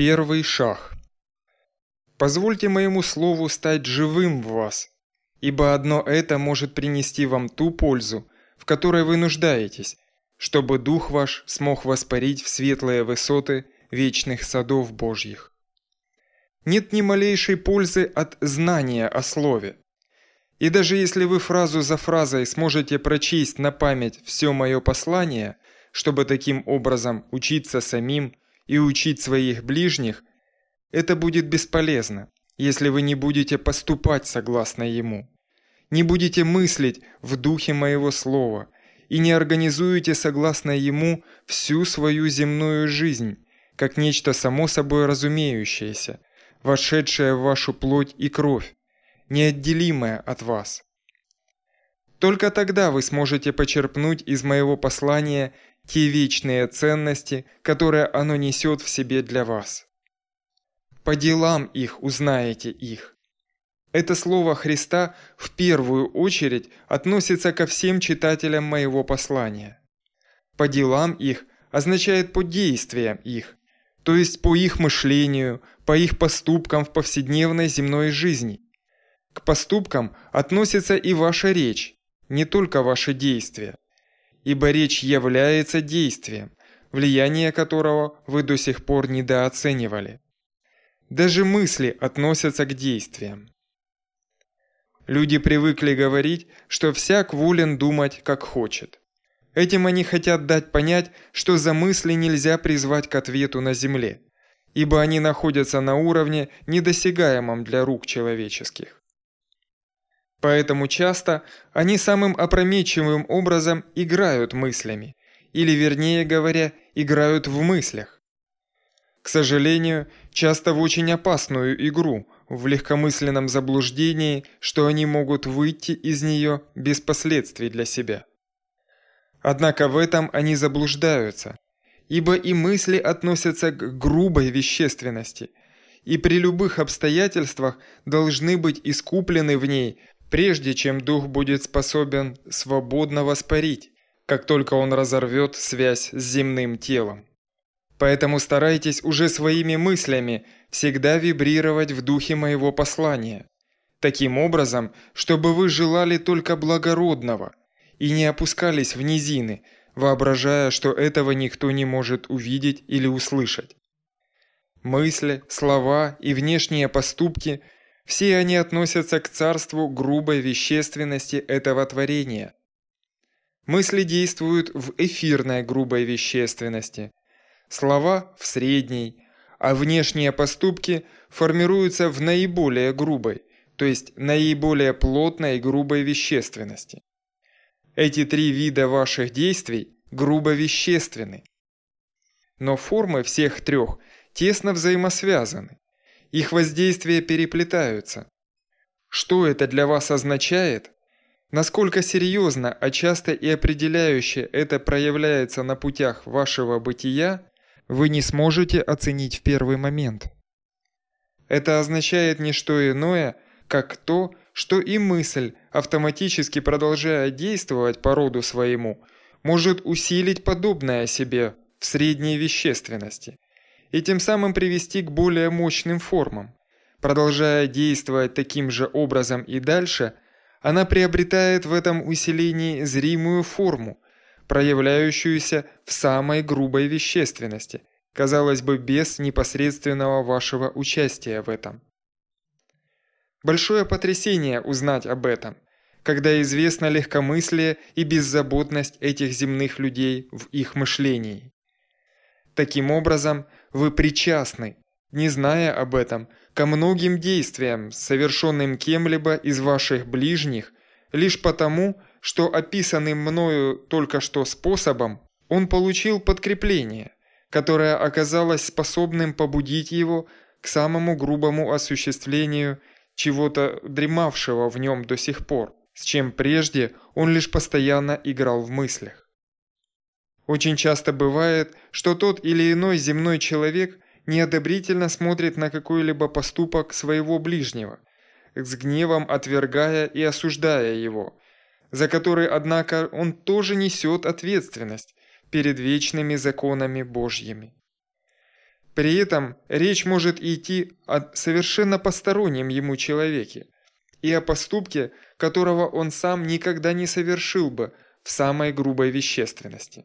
Первый шаг. Позвольте моему слову стать живым в вас, ибо одно это может принести вам ту пользу, в которой вы нуждаетесь, чтобы дух ваш смог воспарить в светлые высоты вечных садов Божьих. Нет ни малейшей пользы от знания о слове. И даже если вы фразу за фразой сможете прочесть на память все мое послание, чтобы таким образом учиться самим и учить своих ближних, это будет бесполезно, если вы не будете поступать согласно ему, не будете мыслить в духе моего слова и не организуете согласно ему всю свою земную жизнь, как нечто само собой разумеющееся, вошедшее в вашу плоть и кровь, неотделимое от вас. Только тогда вы сможете почерпнуть из моего послания те вечные ценности, которые оно несет в себе для вас. По делам их узнаете их. Это слово Христа в первую очередь относится ко всем читателям моего послания. По делам их означает по действиям их, то есть по их мышлению, по их поступкам в повседневной земной жизни. К поступкам относится и ваша речь, не только ваши действия. Ибо речь является действием, влияние которого вы до сих пор недооценивали. Даже мысли относятся к действиям. Люди привыкли говорить, что всяк волен думать, как хочет. Этим они хотят дать понять, что за мысли нельзя призвать к ответу на земле, ибо они находятся на уровне, недосягаемом для рук человеческих. Поэтому часто они самым опрометчивым образом играют мыслями, или вернее говоря, играют в мыслях. К сожалению, часто в очень опасную игру, в легкомысленном заблуждении, что они могут выйти из нее без последствий для себя. Однако в этом они заблуждаются, ибо и мысли относятся к грубой вещественности, и при любых обстоятельствах должны быть искуплены в ней, прежде чем дух будет способен свободно воспарить, как только он разорвет связь с земным телом. Поэтому старайтесь уже своими мыслями всегда вибрировать в духе моего послания, таким образом, чтобы вы желали только благородного и не опускались в низины, воображая, что этого никто не может увидеть или услышать. Мысли, слова и внешние поступки – все они относятся к царству грубой вещественности этого творения. Мысли действуют в эфирной грубой вещественности, слова – в средней, а внешние поступки формируются в наиболее грубой, то есть наиболее плотной грубой вещественности. Эти три вида ваших действий грубо вещественны. Но формы всех трех тесно взаимосвязаны. Их воздействия переплетаются. Что это для вас означает? Насколько серьезно, а часто и определяюще это проявляется на путях вашего бытия, вы не сможете оценить в первый момент. Это означает не что иное, как то, что и мысль, автоматически продолжая действовать по роду своему, может усилить подобное себе в средней вещественности и тем самым привести к более мощным формам. Продолжая действовать таким же образом и дальше, она приобретает в этом усилении зримую форму, проявляющуюся в самой грубой вещественности, казалось бы, без непосредственного вашего участия в этом. Большое потрясение узнать об этом, когда известно легкомыслие и беззаботность этих земных людей в их мышлении. Таким образом, вы причастны, не зная об этом, ко многим действиям, совершенным кем-либо из ваших ближних, лишь потому, что описанным мною только что способом он получил подкрепление, которое оказалось способным побудить его к самому грубому осуществлению чего-то дремавшего в нем до сих пор, с чем прежде он лишь постоянно играл в мыслях. Очень часто бывает, что тот или иной земной человек неодобрительно смотрит на какой-либо поступок своего ближнего, с гневом отвергая и осуждая его, за который, однако, он тоже несет ответственность перед вечными законами Божьими. При этом речь может идти о совершенно постороннем ему человеке и о поступке, которого он сам никогда не совершил бы в самой грубой вещественности.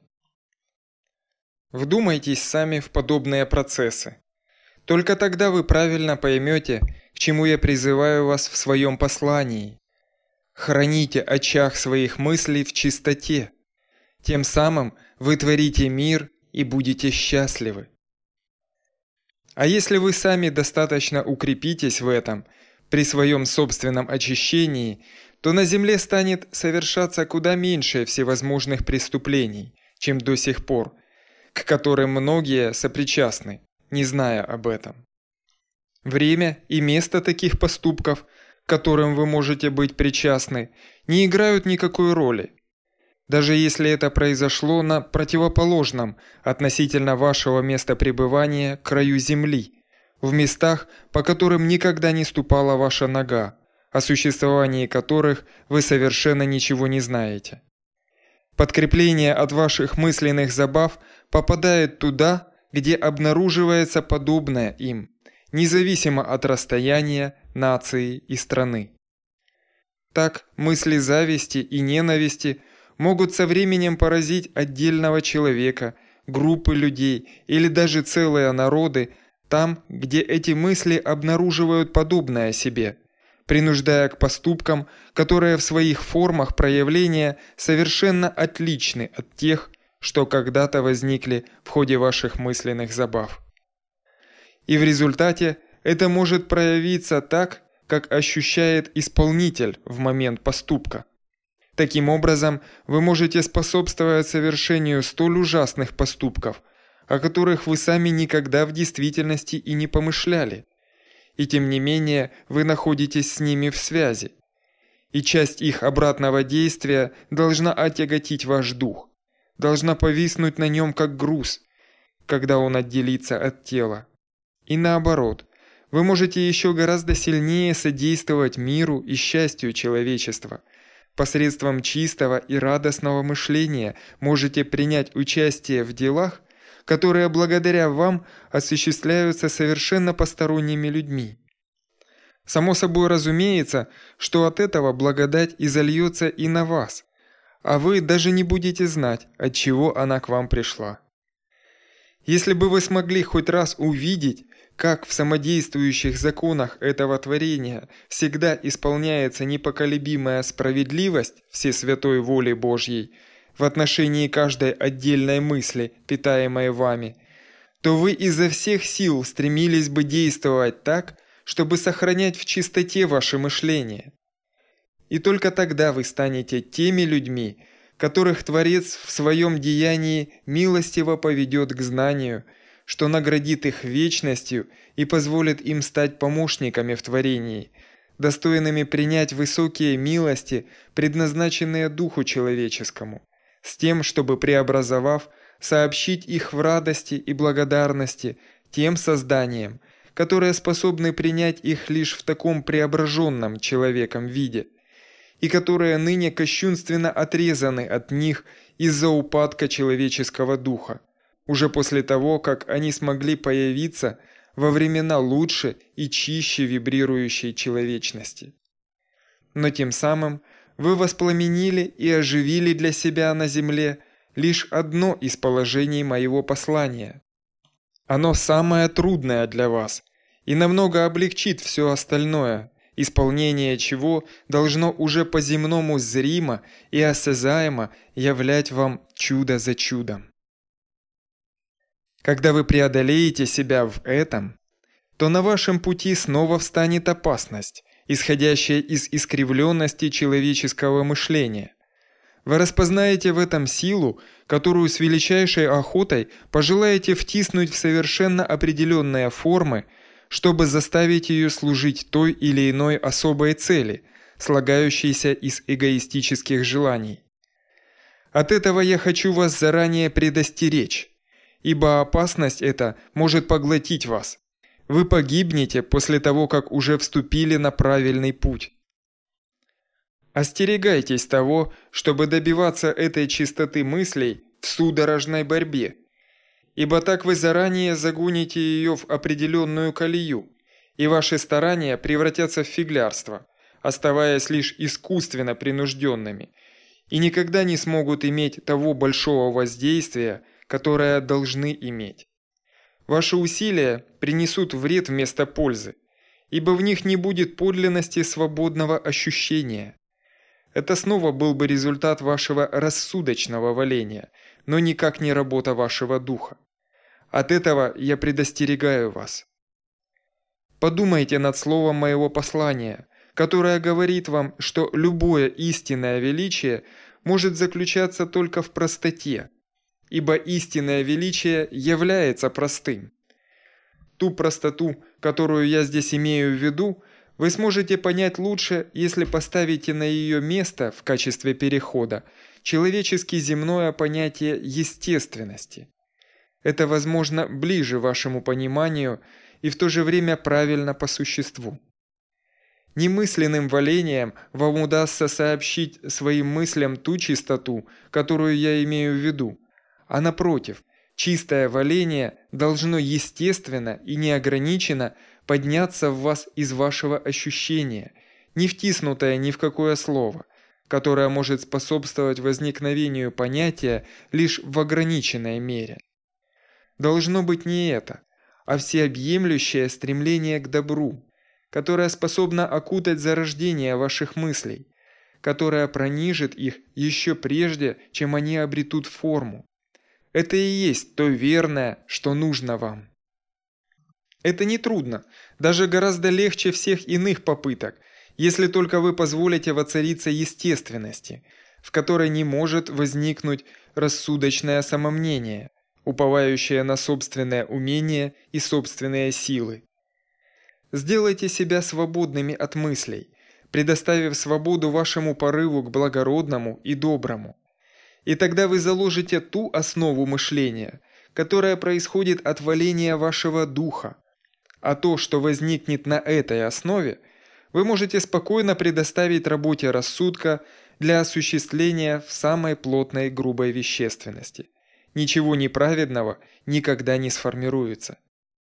Вдумайтесь сами в подобные процессы. Только тогда вы правильно поймете, к чему я призываю вас в своем послании. Храните очаг своих мыслей в чистоте. Тем самым вы творите мир и будете счастливы. А если вы сами достаточно укрепитесь в этом, при своем собственном очищении, то на земле станет совершаться куда меньше всевозможных преступлений, чем до сих пор, к которым многие сопричастны, не зная об этом. Время и место таких поступков, к которым вы можете быть причастны, не играют никакой роли. Даже если это произошло на противоположном относительно вашего места пребывания краю земли, в местах, по которым никогда не ступала ваша нога, о существовании которых вы совершенно ничего не знаете. Подкрепление от ваших мысленных забав попадает туда, где обнаруживается подобное им, независимо от расстояния, нации и страны. Так мысли зависти и ненависти могут со временем поразить отдельного человека, группы людей или даже целые народы там, где эти мысли обнаруживают подобное себе, принуждая к поступкам, которые в своих формах проявления совершенно отличны от тех, что когда-то возникли в ходе ваших мысленных забав. И в результате это может проявиться так, как ощущает исполнитель в момент поступка. Таким образом, вы можете способствовать совершению столь ужасных поступков, о которых вы сами никогда в действительности и не помышляли. И тем не менее вы находитесь с ними в связи. И часть их обратного действия должна отяготить ваш дух, должна повиснуть на нем как груз, когда он отделится от тела. И наоборот, вы можете еще гораздо сильнее содействовать миру и счастью человечества. Посредством чистого и радостного мышления можете принять участие в делах, которые благодаря вам осуществляются совершенно посторонними людьми. Само собой разумеется, что от этого благодать изольется и на вас, а вы даже не будете знать, от чего она к вам пришла. Если бы вы смогли хоть раз увидеть, как в самодействующих законах этого творения всегда исполняется непоколебимая справедливость всесвятой воли Божьей в отношении каждой отдельной мысли, питаемой вами, то вы изо всех сил стремились бы действовать так, чтобы сохранять в чистоте ваше мышление. И только тогда вы станете теми людьми, которых Творец в своем деянии милостиво поведет к знанию, что наградит их вечностью и позволит им стать помощниками в творении, достойными принять высокие милости, предназначенные духу человеческому, с тем, чтобы, преобразовав, сообщить их в радости и благодарности тем созданиям, которые способны принять их лишь в таком преображенном человеком виде, и которые ныне кощунственно отрезаны от них из-за упадка человеческого духа, уже после того, как они смогли появиться во времена лучше и чище вибрирующей человечности. Но тем самым вы воспламенили и оживили для себя на земле лишь одно из положений моего послания. Оно самое трудное для вас и намного облегчит все остальное, исполнение чего должно уже по-земному зримо и осязаемо являть вам чудо за чудом. Когда вы преодолеете себя в этом, то на вашем пути снова встанет опасность, исходящая из искривленности человеческого мышления. Вы распознаете в этом силу, которую с величайшей охотой пожелаете втиснуть в совершенно определенные формы, чтобы заставить ее служить той или иной особой цели, слагающейся из эгоистических желаний. От этого я хочу вас заранее предостеречь, ибо опасность эта может поглотить вас. Вы погибнете после того, как уже вступили на правильный путь. Остерегайтесь того, чтобы добиваться этой чистоты мыслей в судорожной борьбе, ибо так вы заранее загоните ее в определенную колею, и ваши старания превратятся в фиглярство, оставаясь лишь искусственно принужденными, и никогда не смогут иметь того большого воздействия, которое должны иметь. Ваши усилия принесут вред вместо пользы, ибо в них не будет подлинности свободного ощущения. Это снова был бы результат вашего рассудочного валения, но никак не работа вашего духа. От этого я предостерегаю вас. Подумайте над словом моего послания, которое говорит вам, что любое истинное величие может заключаться только в простоте, ибо истинное величие является простым. Ту простоту, которую я здесь имею в виду, вы сможете понять лучше, если поставите на ее место в качестве перехода человечески земное понятие естественности. Это, возможно, ближе вашему пониманию и в то же время правильно по существу. Немысленным валением вам удастся сообщить своим мыслям ту чистоту, которую я имею в виду, а напротив, чистое валение должно естественно и неограниченно подняться в вас из вашего ощущения, не втиснутое ни в какое слово, которое может способствовать возникновению понятия лишь в ограниченной мере. Должно быть не это, а всеобъемлющее стремление к добру, которое способно окутать зарождение ваших мыслей, которое пронижит их еще прежде, чем они обретут форму. Это и есть то верное, что нужно вам. Это нетрудно, даже гораздо легче всех иных попыток, если только вы позволите воцариться естественности, в которой не может возникнуть рассудочное самомнение, уповающее на собственное умение и собственные силы. Сделайте себя свободными от мыслей, предоставив свободу вашему порыву к благородному и доброму. И тогда вы заложите ту основу мышления, которая происходит от валения вашего духа. А то, что возникнет на этой основе, вы можете спокойно предоставить работе рассудка для осуществления в самой плотной грубой вещественности. Ничего неправедного никогда не сформируется.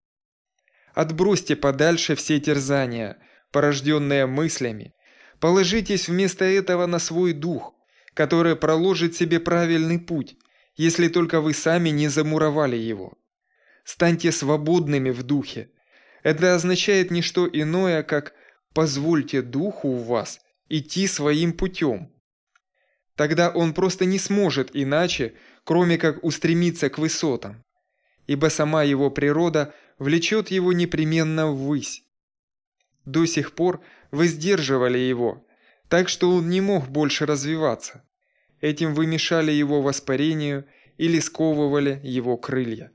Отбросьте подальше все терзания, порожденные мыслями. Положитесь вместо этого на свой дух, который проложит себе правильный путь, если только вы сами не замуровали его. Станьте свободными в духе. Это означает не что иное, как «позвольте духу в вас идти своим путем». Тогда он просто не сможет иначе, кроме как устремиться к высотам, ибо сама его природа влечет его непременно ввысь. До сих пор вы сдерживали его, так что он не мог больше развиваться. Этим вы мешали его воспарению или сковывали его крылья.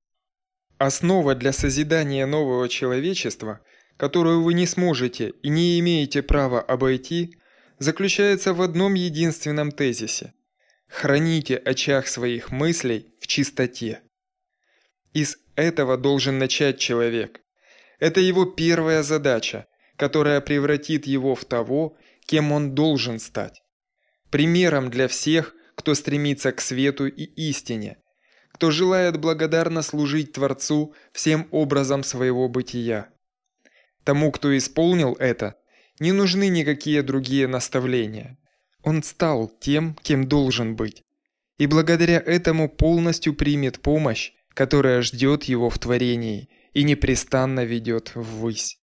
Основа для созидания нового человечества, которую вы не сможете и не имеете права обойти, заключается в одном единственном тезисе. Храните очаг своих мыслей в чистоте. Из этого должен начать человек. Это его первая задача, которая превратит его в того, кем он должен стать. Примером для всех, кто стремится к свету и истине, кто желает благодарно служить Творцу всем образом своего бытия. Тому, кто исполнил это, не нужны никакие другие наставления. Он стал тем, кем должен быть, и благодаря этому полностью примет помощь, которая ждет его в творении и непрестанно ведет ввысь.